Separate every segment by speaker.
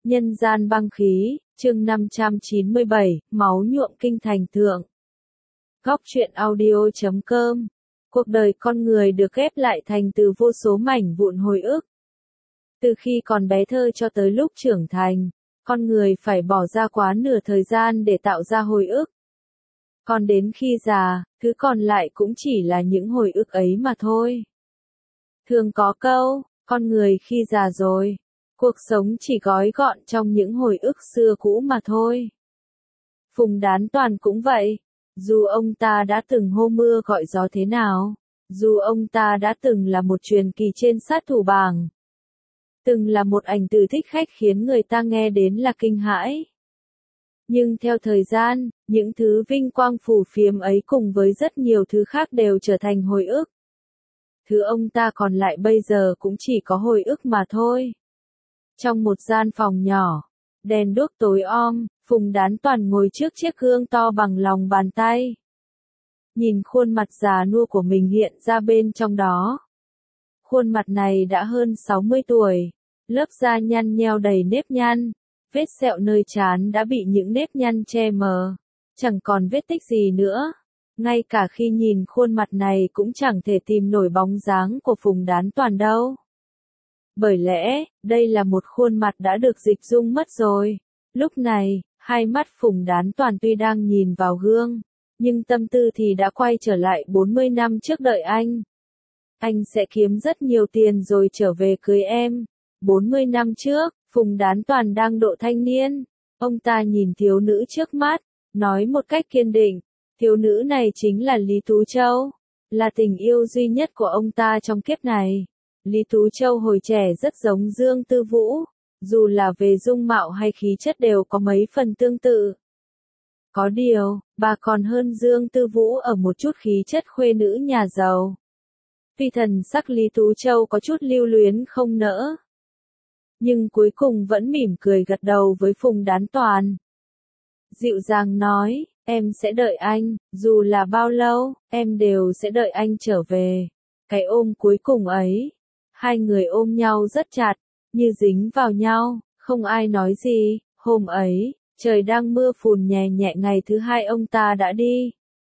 Speaker 1: Nhân gian băng khí, chương 597, máu nhuộm kinh thành thượng. Góc truyện audio.com. Cuộc đời con người được ghép lại thành từ vô số mảnh vụn hồi ức. Từ khi còn bé thơ cho tới lúc trưởng thành, con người phải bỏ ra quá nửa thời gian để tạo ra hồi ức. Còn đến khi già, thứ còn lại cũng chỉ là những hồi ức ấy mà thôi. Thường có câu, con người khi già rồi, cuộc sống chỉ gói gọn trong những hồi ức xưa cũ mà thôi. Phùng Đán Toàn cũng vậy, dù ông ta đã từng hô mưa gọi gió thế nào, dù ông ta đã từng là một truyền kỳ trên sát thủ bảng, từng là một ảnh tử thích khách khiến người ta nghe đến là kinh hãi. Nhưng theo thời gian, những thứ vinh quang phù phiếm ấy cùng với rất nhiều thứ khác đều trở thành hồi ức. Thứ ông ta còn lại bây giờ cũng chỉ có hồi ức mà thôi. Trong một gian phòng nhỏ, đèn đuốc tối om, Phùng Đán Toàn ngồi trước chiếc gương to bằng lòng bàn tay. Nhìn khuôn mặt già nua của mình hiện ra bên trong đó. Khuôn mặt này đã hơn 60 tuổi, lớp da nhăn nheo đầy nếp nhăn, vết sẹo nơi trán đã bị những nếp nhăn che mờ, chẳng còn vết tích gì nữa. Ngay cả khi nhìn khuôn mặt này cũng chẳng thể tìm nổi bóng dáng của Phùng Đán Toàn đâu. Bởi lẽ, đây là một khuôn mặt đã được dịch dung mất rồi. Lúc này, hai mắt Phùng Đán Toàn tuy đang nhìn vào gương, nhưng tâm tư thì đã quay trở lại 40 năm trước đợi anh. Anh sẽ kiếm rất nhiều tiền rồi trở về cưới em. 40 năm trước, Phùng Đán Toàn đang độ thanh niên. Ông ta nhìn thiếu nữ trước mắt, nói một cách kiên định. Thiếu nữ này chính là Lý Tú Châu, là tình yêu duy nhất của ông ta trong kiếp này. Lý Tú Châu hồi trẻ rất giống Dương Tư Vũ, dù là về dung mạo hay khí chất đều có mấy phần tương tự. Có điều, bà còn hơn Dương Tư Vũ ở một chút khí chất khuê nữ nhà giàu. Tuy thần sắc Lý Tú Châu có chút lưu luyến không nỡ, nhưng cuối cùng vẫn mỉm cười gật đầu với Phùng Đán Toàn. Dịu dàng nói, em sẽ đợi anh, dù là bao lâu, em đều sẽ đợi anh trở về. Cái ôm cuối cùng ấy, hai người ôm nhau rất chặt, như dính vào nhau, không ai nói gì. Hôm ấy, trời đang mưa phùn nhẹ nhẹ, ngày thứ hai ông ta đã đi.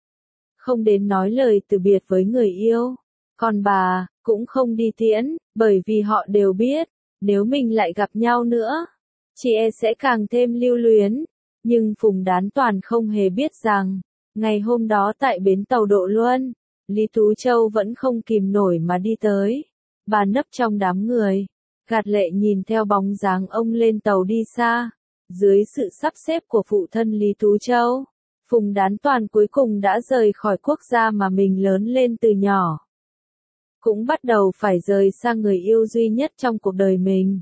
Speaker 1: Không đến nói lời từ biệt với người yêu, còn bà, cũng không đi tiễn, bởi vì họ đều biết, nếu mình lại gặp nhau nữa, chị e sẽ càng thêm lưu luyến. Nhưng Phùng Đán Toàn không hề biết rằng, ngày hôm đó tại bến tàu Độ Luân, Lý Tú Châu vẫn không kìm nổi mà đi tới. Bà nấp trong đám người, gạt lệ nhìn theo bóng dáng ông lên tàu đi xa. Dưới sự sắp xếp của phụ thân Lý Tú Châu, Phùng Đán Toàn cuối cùng đã rời khỏi quốc gia mà mình lớn lên từ nhỏ. Cũng bắt đầu phải rời xa người yêu duy nhất trong cuộc đời mình.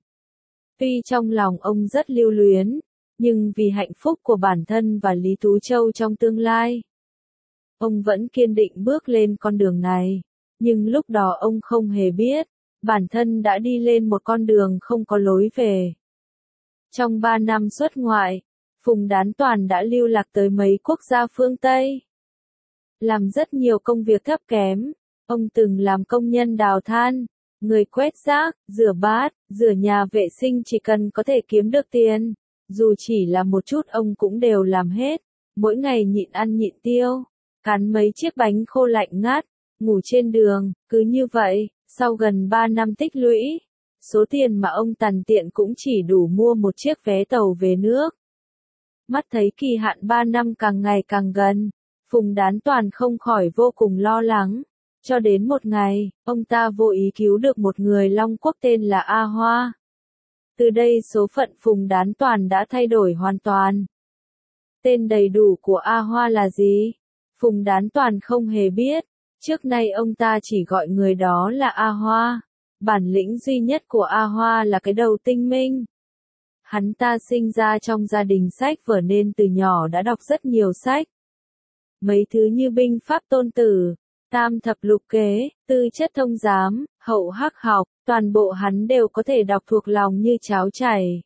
Speaker 1: Tuy trong lòng ông rất lưu luyến, nhưng vì hạnh phúc của bản thân và Lý Tú Châu trong tương lai, ông vẫn kiên định bước lên con đường này. Nhưng lúc đó ông không hề biết, bản thân đã đi lên một con đường không có lối về. Trong 3 năm xuất ngoại, Phùng Đán Toàn đã lưu lạc tới mấy quốc gia phương Tây, làm rất nhiều công việc thấp kém. Ông từng làm công nhân đào than, người quét rác, rửa bát, rửa nhà vệ sinh, chỉ cần có thể kiếm được tiền. Dù chỉ là một chút ông cũng đều làm hết, mỗi ngày nhịn ăn nhịn tiêu, cắn mấy chiếc bánh khô lạnh ngắt, ngủ trên đường. Cứ như vậy, sau gần 3 năm tích lũy, số tiền mà ông tằn tiện cũng chỉ đủ mua một chiếc vé tàu về nước. Mắt thấy kỳ hạn 3 năm càng ngày càng gần, Phùng Đán Toàn không khỏi vô cùng lo lắng. Cho đến một ngày, ông ta vô ý cứu được một người Long Quốc tên là A Hoa. Từ đây số phận Phùng Đán Toàn đã thay đổi hoàn toàn. Tên đầy đủ của A Hoa là gì? Phùng Đán Toàn không hề biết. Trước nay ông ta chỉ gọi người đó là A Hoa. Bản lĩnh duy nhất của A Hoa là cái đầu tinh minh. Hắn ta sinh ra trong gia đình sách vở nên từ nhỏ đã đọc rất nhiều sách. Mấy thứ như binh pháp tôn tử, tam thập lục kế, tư chất thông giám, hậu hắc học, toàn bộ hắn đều có thể đọc thuộc lòng như cháo chảy.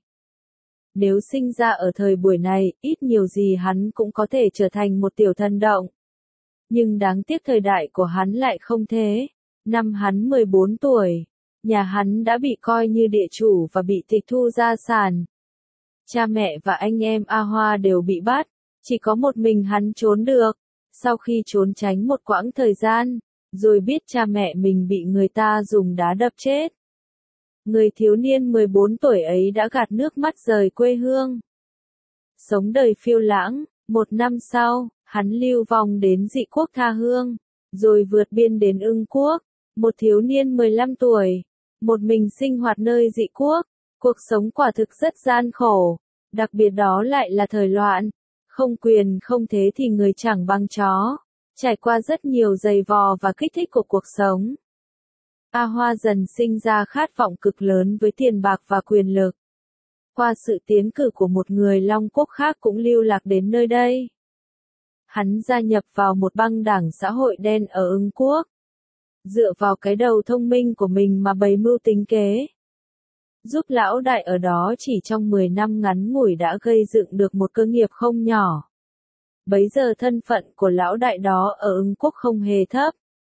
Speaker 1: Nếu sinh ra ở thời buổi này, ít nhiều gì hắn cũng có thể trở thành một tiểu thần động. Nhưng đáng tiếc thời đại của hắn lại không thế. Năm hắn 14 tuổi, nhà hắn đã bị coi như địa chủ và bị tịch thu gia sản. Cha mẹ và anh em A Hoa đều bị bắt, chỉ có một mình hắn trốn được. Sau khi trốn tránh một quãng thời gian, rồi biết cha mẹ mình bị người ta dùng đá đập chết. Người thiếu niên 14 tuổi ấy đã gạt nước mắt rời quê hương. Sống đời phiêu lãng, 1 năm sau, hắn lưu vong đến dị quốc tha hương, rồi vượt biên đến Ưng quốc, một thiếu niên 15 tuổi, một mình sinh hoạt nơi dị quốc, cuộc sống quả thực rất gian khổ, đặc biệt đó lại là thời loạn, không quyền không thế thì người chẳng bằng chó, trải qua rất nhiều giày vò và kích thích của cuộc sống. A Hoa dần sinh ra khát vọng cực lớn với tiền bạc và quyền lực. Qua sự tiến cử của một người Long Quốc khác cũng lưu lạc đến nơi đây. Hắn gia nhập vào một băng đảng xã hội đen ở Ưng quốc. Dựa vào cái đầu thông minh của mình mà bày mưu tính kế. Giúp lão đại ở đó chỉ trong 10 năm ngắn ngủi đã gây dựng được một cơ nghiệp không nhỏ. Bấy giờ thân phận của lão đại đó ở Ưng quốc không hề thấp.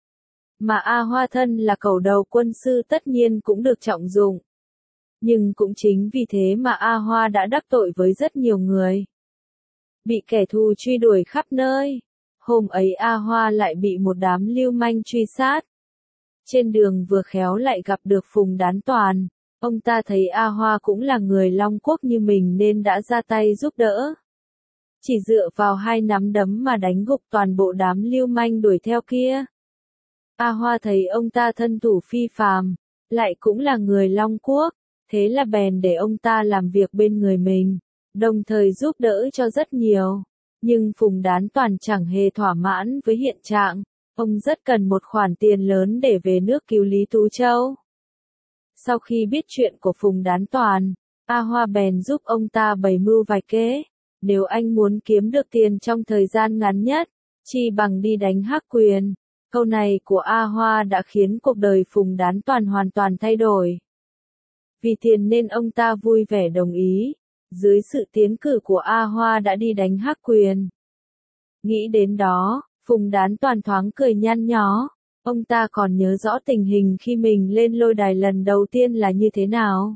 Speaker 1: Mà A Hoa thân là cẩu đầu quân sư tất nhiên cũng được trọng dụng. Nhưng cũng chính vì thế mà A Hoa đã đắc tội với rất nhiều người. Bị kẻ thù truy đuổi khắp nơi. Hôm ấy A Hoa lại bị một đám lưu manh truy sát. Trên đường vừa khéo lại gặp được Phùng Đán Toàn. Ông ta thấy A Hoa cũng là người Long Quốc như mình nên đã ra tay giúp đỡ. Chỉ dựa vào 2 nắm đấm mà đánh gục toàn bộ đám lưu manh đuổi theo kia. A Hoa thấy ông ta thân thủ phi phàm, lại cũng là người Long Quốc, thế là bèn để ông ta làm việc bên người mình, đồng thời giúp đỡ cho rất nhiều. Nhưng Phùng Đán Toàn chẳng hề thỏa mãn với hiện trạng, ông rất cần một khoản tiền lớn để về nước cứu Lý Tú Châu. Sau khi biết chuyện của Phùng Đán Toàn, A Hoa bèn giúp ông ta bày mưu vài kế, nếu anh muốn kiếm được tiền trong thời gian ngắn nhất, chi bằng đi đánh Hắc Quyền. Câu này của A Hoa đã khiến cuộc đời Phùng Đán Toàn hoàn toàn thay đổi. Vì tiền nên ông ta vui vẻ đồng ý, dưới sự tiến cử của A Hoa đã đi đánh Hắc Quyền. Nghĩ đến đó, Phùng Đán Toàn thoáng cười nhăn nhó, ông ta còn nhớ rõ tình hình khi mình lên lôi đài lần đầu tiên là như thế nào.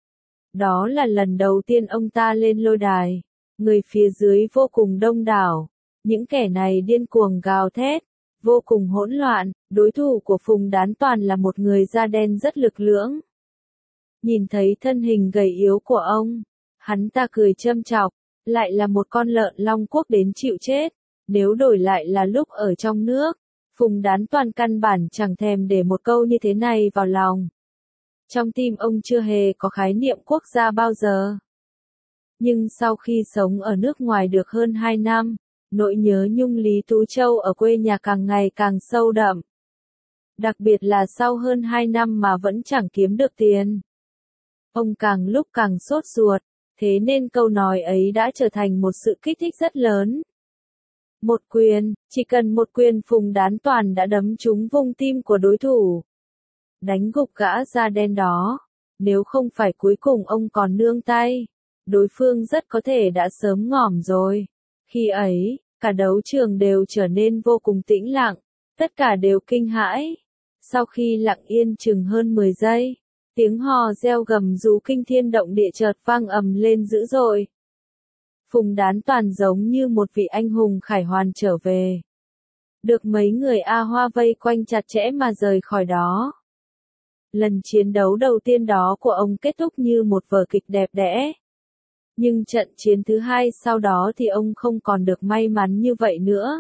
Speaker 1: Đó là lần đầu tiên ông ta lên lôi đài, người phía dưới vô cùng đông đảo, những kẻ này điên cuồng gào thét. Vô cùng hỗn loạn, đối thủ của Phùng Đán Toàn là một người da đen rất lực lưỡng. Nhìn thấy thân hình gầy yếu của ông, hắn ta cười châm chọc, lại là một con lợn Long Quốc đến chịu chết, nếu đổi lại là lúc ở trong nước, Phùng Đán Toàn căn bản chẳng thèm để một câu như thế này vào lòng. Trong tim ông chưa hề có khái niệm quốc gia bao giờ. Nhưng sau khi sống ở nước ngoài được hơn 2 năm, nỗi nhớ nhung Lý Tú Châu ở quê nhà càng ngày càng sâu đậm. Đặc biệt là sau hơn 2 năm mà vẫn chẳng kiếm được tiền. Ông càng lúc càng sốt ruột, thế nên câu nói ấy đã trở thành một sự kích thích rất lớn. Một quyền, chỉ cần một quyền Phùng Đán Toàn đã đấm trúng vùng tim của đối thủ. Đánh gục gã da đen đó, nếu không phải cuối cùng ông còn nương tay, đối phương rất có thể đã sớm ngỏm rồi. Khi ấy, cả đấu trường đều trở nên vô cùng tĩnh lặng, tất cả đều kinh hãi. Sau khi lặng yên chừng hơn 10 giây, tiếng hò reo gầm rú kinh thiên động địa chợt vang ầm lên dữ dội. Phùng Đán Toàn giống như một vị anh hùng khải hoàn trở về. Được mấy người A Hoa vây quanh chặt chẽ mà rời khỏi đó. Lần chiến đấu đầu tiên đó của ông kết thúc như một vở kịch đẹp đẽ. Nhưng trận chiến thứ 2 sau đó thì ông không còn được may mắn như vậy nữa.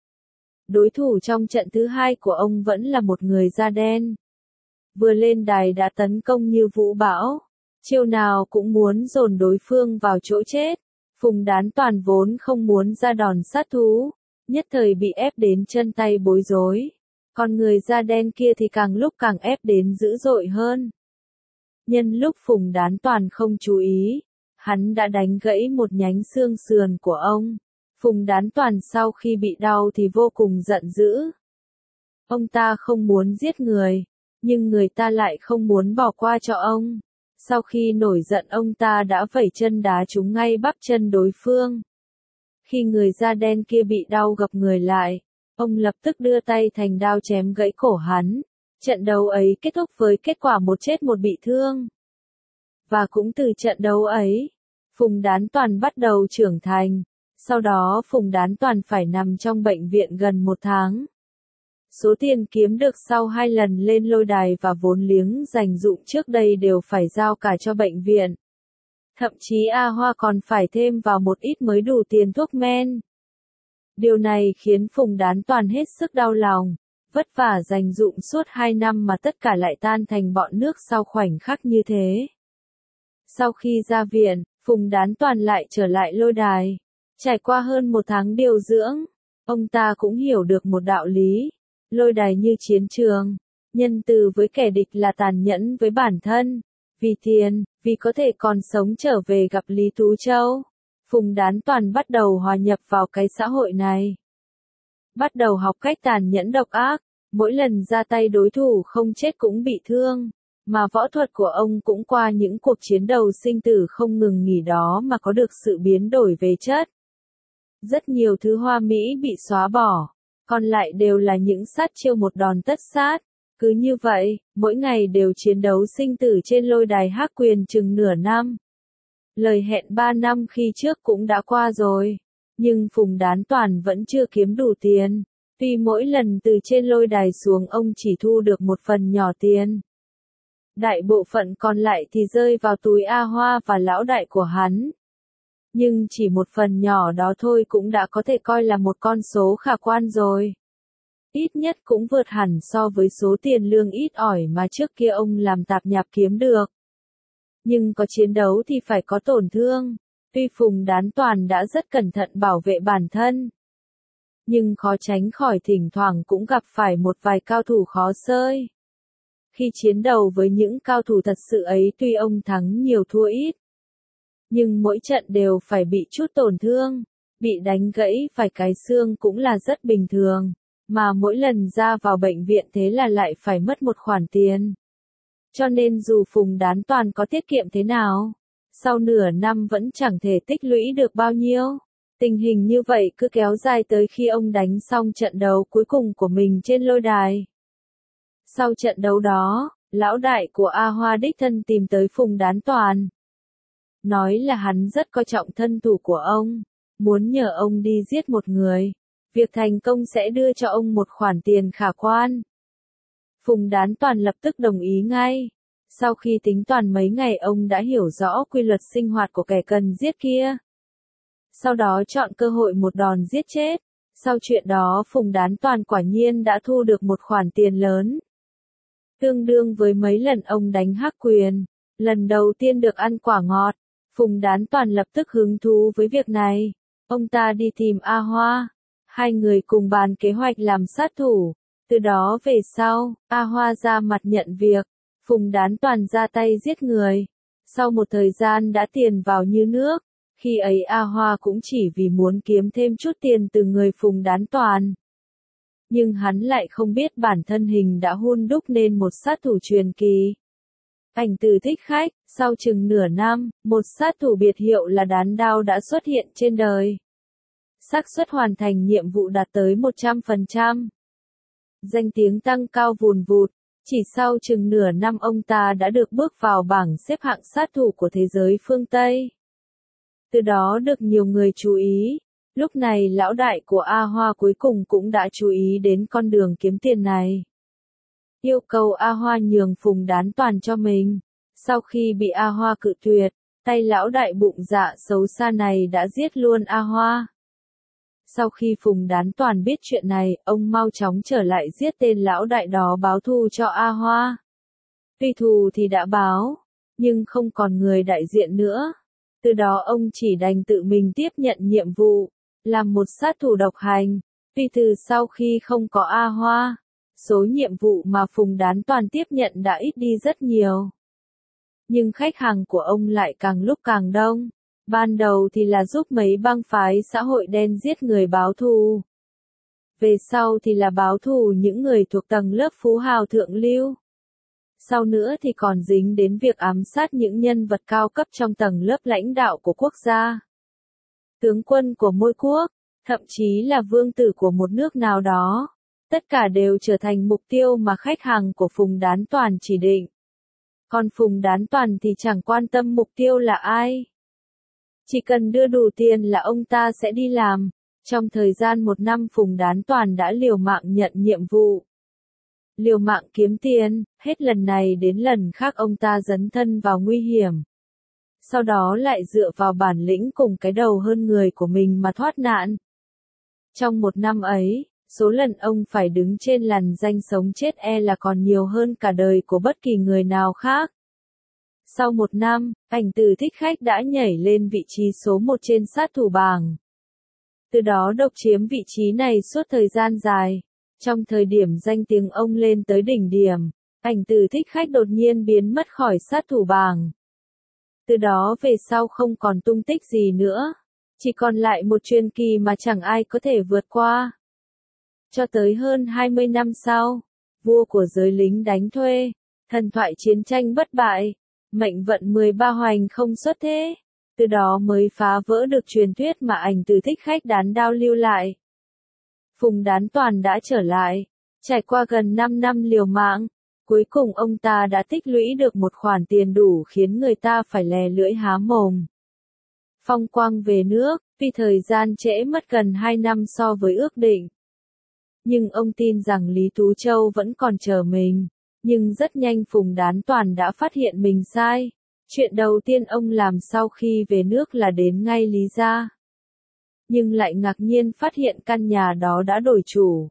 Speaker 1: Đối thủ trong trận thứ 2 của ông vẫn là một người da đen. Vừa lên đài đã tấn công như vũ bão, chiêu nào cũng muốn dồn đối phương vào chỗ chết. Phùng Đán Toàn vốn không muốn ra đòn sát thú, nhất thời bị ép đến chân tay bối rối. Còn người da đen kia thì càng lúc càng ép đến dữ dội hơn. Nhân lúc Phùng Đán Toàn không chú ý, hắn đã đánh gãy một nhánh xương sườn của ông. Phùng Đán Toàn sau khi bị đau thì vô cùng giận dữ. Ông ta không muốn giết người, nhưng người ta lại không muốn bỏ qua cho ông. Sau khi nổi giận ông ta đã vẩy chân đá trúng ngay bắp chân đối phương. Khi người da đen kia bị đau gập người lại, ông lập tức đưa tay thành đao chém gãy cổ hắn. Trận đấu ấy kết thúc với kết quả một chết một bị thương. Và cũng từ trận đấu ấy, Phùng Đán Toàn bắt đầu trưởng thành. Sau đó Phùng Đán Toàn phải nằm trong bệnh viện gần 1 tháng. Số tiền kiếm được sau 2 lần lên lôi đài và vốn liếng dành dụm trước đây đều phải giao cả cho bệnh viện. Thậm chí A Hoa còn phải thêm vào một ít mới đủ tiền thuốc men. Điều này khiến Phùng Đán Toàn hết sức đau lòng, vất vả dành dụm suốt 2 năm mà tất cả lại tan thành bọt nước sau khoảnh khắc như thế. Sau khi ra viện, Phùng Đán Toàn lại trở lại lôi đài. Trải qua hơn 1 tháng điều dưỡng, ông ta cũng hiểu được một đạo lý. Lôi đài như chiến trường, nhân từ với kẻ địch là tàn nhẫn với bản thân. Vì tiền, vì có thể còn sống trở về gặp Lý Tú Châu, Phùng Đán Toàn bắt đầu hòa nhập vào cái xã hội này. Bắt đầu học cách tàn nhẫn độc ác, mỗi lần ra tay đối thủ không chết cũng bị thương, mà võ thuật của ông cũng qua những cuộc chiến đầu sinh tử không ngừng nghỉ đó mà có được sự biến đổi về chất. Rất nhiều thứ hoa mỹ bị xóa bỏ, còn lại đều là những sát chiêu một đòn tất sát. Cứ như vậy, mỗi ngày đều chiến đấu sinh tử trên lôi đài Hắc Quyền chừng nửa năm. Lời hẹn 3 năm khi trước cũng đã qua rồi, nhưng Phùng Đán Toàn vẫn chưa kiếm đủ tiền. Tuy mỗi lần từ trên lôi đài xuống ông chỉ thu được một phần nhỏ tiền. Đại bộ phận còn lại thì rơi vào túi A Hoa và lão đại của hắn. Nhưng chỉ một phần nhỏ đó thôi cũng đã có thể coi là một con số khả quan rồi. Ít nhất cũng vượt hẳn so với số tiền lương ít ỏi mà trước kia ông làm tạp nhạp kiếm được. Nhưng có chiến đấu thì phải có tổn thương. Tuy Phùng Đán Toàn đã rất cẩn thận bảo vệ bản thân, nhưng khó tránh khỏi thỉnh thoảng cũng gặp phải một vài cao thủ khó xơi. Khi chiến đấu với những cao thủ thật sự ấy tuy ông thắng nhiều thua ít, nhưng mỗi trận đều phải bị chút tổn thương, bị đánh gãy phải cái xương cũng là rất bình thường. Mà mỗi lần ra vào bệnh viện thế là lại phải mất một khoản tiền. Cho nên dù Phùng Đán Toàn có tiết kiệm thế nào, sau nửa năm vẫn chẳng thể tích lũy được bao nhiêu. Tình hình như vậy cứ kéo dài tới khi ông đánh xong trận đấu cuối cùng của mình trên lôi đài. Sau trận đấu đó, lão đại của A Hoa đích thân tìm tới Phùng Đán Toàn. Nói là hắn rất coi trọng thân thủ của ông, muốn nhờ ông đi giết một người. Việc thành công sẽ đưa cho ông một khoản tiền khả quan. Phùng Đán Toàn lập tức đồng ý ngay. Sau khi tính toán mấy ngày ông đã hiểu rõ quy luật sinh hoạt của kẻ cần giết kia. Sau đó chọn cơ hội một đòn giết chết. Sau chuyện đó Phùng Đán Toàn quả nhiên đã thu được một khoản tiền lớn. Tương đương với mấy lần ông đánh Hắc Quyền. Lần đầu tiên được ăn quả ngọt. Phùng Đán Toàn lập tức hứng thú với việc này. Ông ta đi tìm A Hoa. Hai người cùng bàn kế hoạch làm sát thủ. Từ đó về sau, A Hoa ra mặt nhận việc. Phùng Đán Toàn ra tay giết người. Sau một thời gian đã tiền vào như nước. Khi ấy A Hoa cũng chỉ vì muốn kiếm thêm chút tiền từ người Phùng Đán Toàn. Nhưng hắn lại không biết bản thân hình đã hun đúc nên một sát thủ truyền kỳ. Ảnh từ thích khách, sau chừng nửa năm, một sát thủ biệt hiệu là Đán Đao đã xuất hiện trên đời. Xác suất hoàn thành nhiệm vụ đạt tới 100%. Danh tiếng tăng cao vùn vụt, chỉ sau chừng nửa năm ông ta đã được bước vào bảng xếp hạng sát thủ của thế giới phương Tây. Từ đó được nhiều người chú ý. Lúc này lão đại của A Hoa cuối cùng cũng đã chú ý đến con đường kiếm tiền này. Yêu cầu A Hoa nhường Phùng Đán Toàn cho mình. Sau khi bị A Hoa cự tuyệt, tay lão đại bụng dạ xấu xa này đã giết luôn A Hoa. Sau khi Phùng Đán Toàn biết chuyện này, ông mau chóng trở lại giết tên lão đại đó báo thù cho A Hoa. Tuy thù thì đã báo, nhưng không còn người đại diện nữa. Từ đó ông chỉ đành tự mình tiếp nhận nhiệm vụ, làm một sát thủ độc hành. Tuy từ sau khi không có A Hoa, số nhiệm vụ mà Phùng Đán Toàn tiếp nhận đã ít đi rất nhiều. Nhưng khách hàng của ông lại càng lúc càng đông. Ban đầu thì là giúp mấy bang phái xã hội đen giết người báo thù. Về sau thì là báo thù những người thuộc tầng lớp phú hào thượng lưu. Sau nữa thì còn dính đến việc ám sát những nhân vật cao cấp trong tầng lớp lãnh đạo của quốc gia. Tướng quân của mỗi quốc, thậm chí là vương tử của một nước nào đó. Tất cả đều trở thành mục tiêu mà khách hàng của Phùng Đán Toàn chỉ định. Còn Phùng Đán Toàn thì chẳng quan tâm mục tiêu là ai. Chỉ cần đưa đủ tiền là ông ta sẽ đi làm. Trong thời gian 1 năm Phùng Đán Toàn đã liều mạng nhận nhiệm vụ. Liều mạng kiếm tiền, hết lần này đến lần khác ông ta dấn thân vào nguy hiểm. Sau đó lại dựa vào bản lĩnh cùng cái đầu hơn người của mình mà thoát nạn. Trong 1 năm ấy, số lần ông phải đứng trên lằn ranh sống chết là còn nhiều hơn cả đời của bất kỳ người nào khác. Sau 1 năm, Ảnh Tử Thích Khách đã nhảy lên vị trí số 1 trên sát thủ bảng. Từ đó độc chiếm vị trí này suốt thời gian dài. Trong thời điểm danh tiếng ông lên tới đỉnh điểm, Ảnh Tử Thích Khách đột nhiên biến mất khỏi sát thủ bảng. Từ đó về sau không còn tung tích gì nữa. Chỉ còn lại một truyền kỳ mà chẳng ai có thể vượt qua. Cho tới hơn 20 năm sau, vua của giới lính đánh thuê, thần thoại chiến tranh bất bại, mệnh vận 13 hoành không xuất thế. Từ đó mới phá vỡ được truyền thuyết mà Ảnh Tử Thích Khách đán đao lưu lại. Phùng Đán Toàn đã trở lại, trải qua gần 5 năm liều mạng, cuối cùng ông ta đã tích lũy được một khoản tiền đủ khiến người ta phải lè lưỡi há mồm. Phong quang về nước, vì thời gian trễ mất gần 2 năm so với ước định. Nhưng ông tin rằng Lý Tú Châu vẫn còn chờ mình. Nhưng rất nhanh Phùng Đán Toàn đã phát hiện mình sai. Chuyện đầu tiên ông làm sau khi về nước là đến ngay Lý gia. Nhưng lại ngạc nhiên phát hiện căn nhà đó đã đổi chủ.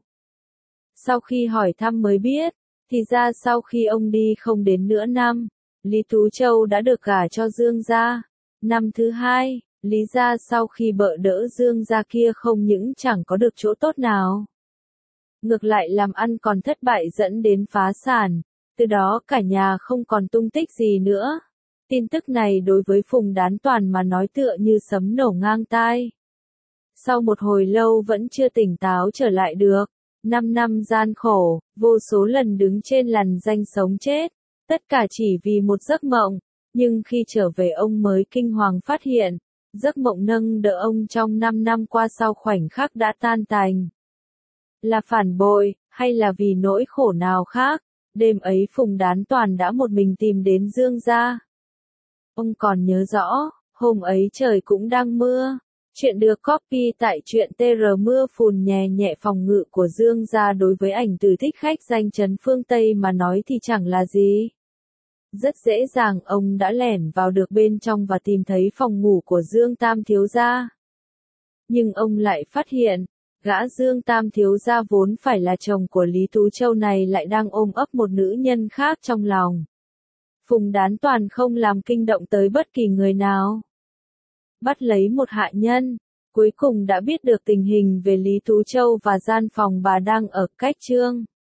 Speaker 1: Sau khi hỏi thăm mới biết, thì ra sau khi ông đi không đến nửa năm, Lý Tú Châu đã được gả cho Dương gia. Năm thứ 2, Lý gia sau khi bợ đỡ Dương gia kia không những chẳng có được chỗ tốt nào. Ngược lại làm ăn còn thất bại dẫn đến phá sản, từ đó cả nhà không còn tung tích gì nữa. Tin tức này đối với Phùng Đán Toàn mà nói tựa như sấm nổ ngang tai. Sau một hồi lâu vẫn chưa tỉnh táo trở lại được. 5 năm gian khổ, vô số lần đứng trên lằn ranh sống chết, tất cả chỉ vì một giấc mộng. Nhưng khi trở về ông mới kinh hoàng phát hiện, giấc mộng nâng đỡ ông trong 5 năm qua sau khoảnh khắc đã tan tành. Là phản bội, hay là vì nỗi khổ nào khác, đêm ấy Phùng Đán Toàn đã một mình tìm đến Dương gia. Ông còn nhớ rõ, hôm ấy trời cũng đang mưa. Chuyện được copy tại truyện TR mưa phùn nhẹ nhẹ phòng ngự của Dương gia đối với Ảnh Tử Thích Khách danh chấn phương Tây mà nói thì chẳng là gì. Rất dễ dàng ông đã lẻn vào được bên trong và tìm thấy phòng ngủ của Dương Tam thiếu gia. Nhưng ông lại phát hiện, gã Dương Tam thiếu gia vốn phải là chồng của Lý Tú Châu này lại đang ôm ấp một nữ nhân khác trong lòng. Phùng Đán Toàn không làm kinh động tới bất kỳ người nào. Bắt lấy một hạ nhân, cuối cùng đã biết được tình hình về Lý Tú Châu và gian phòng bà đang ở cách Trương.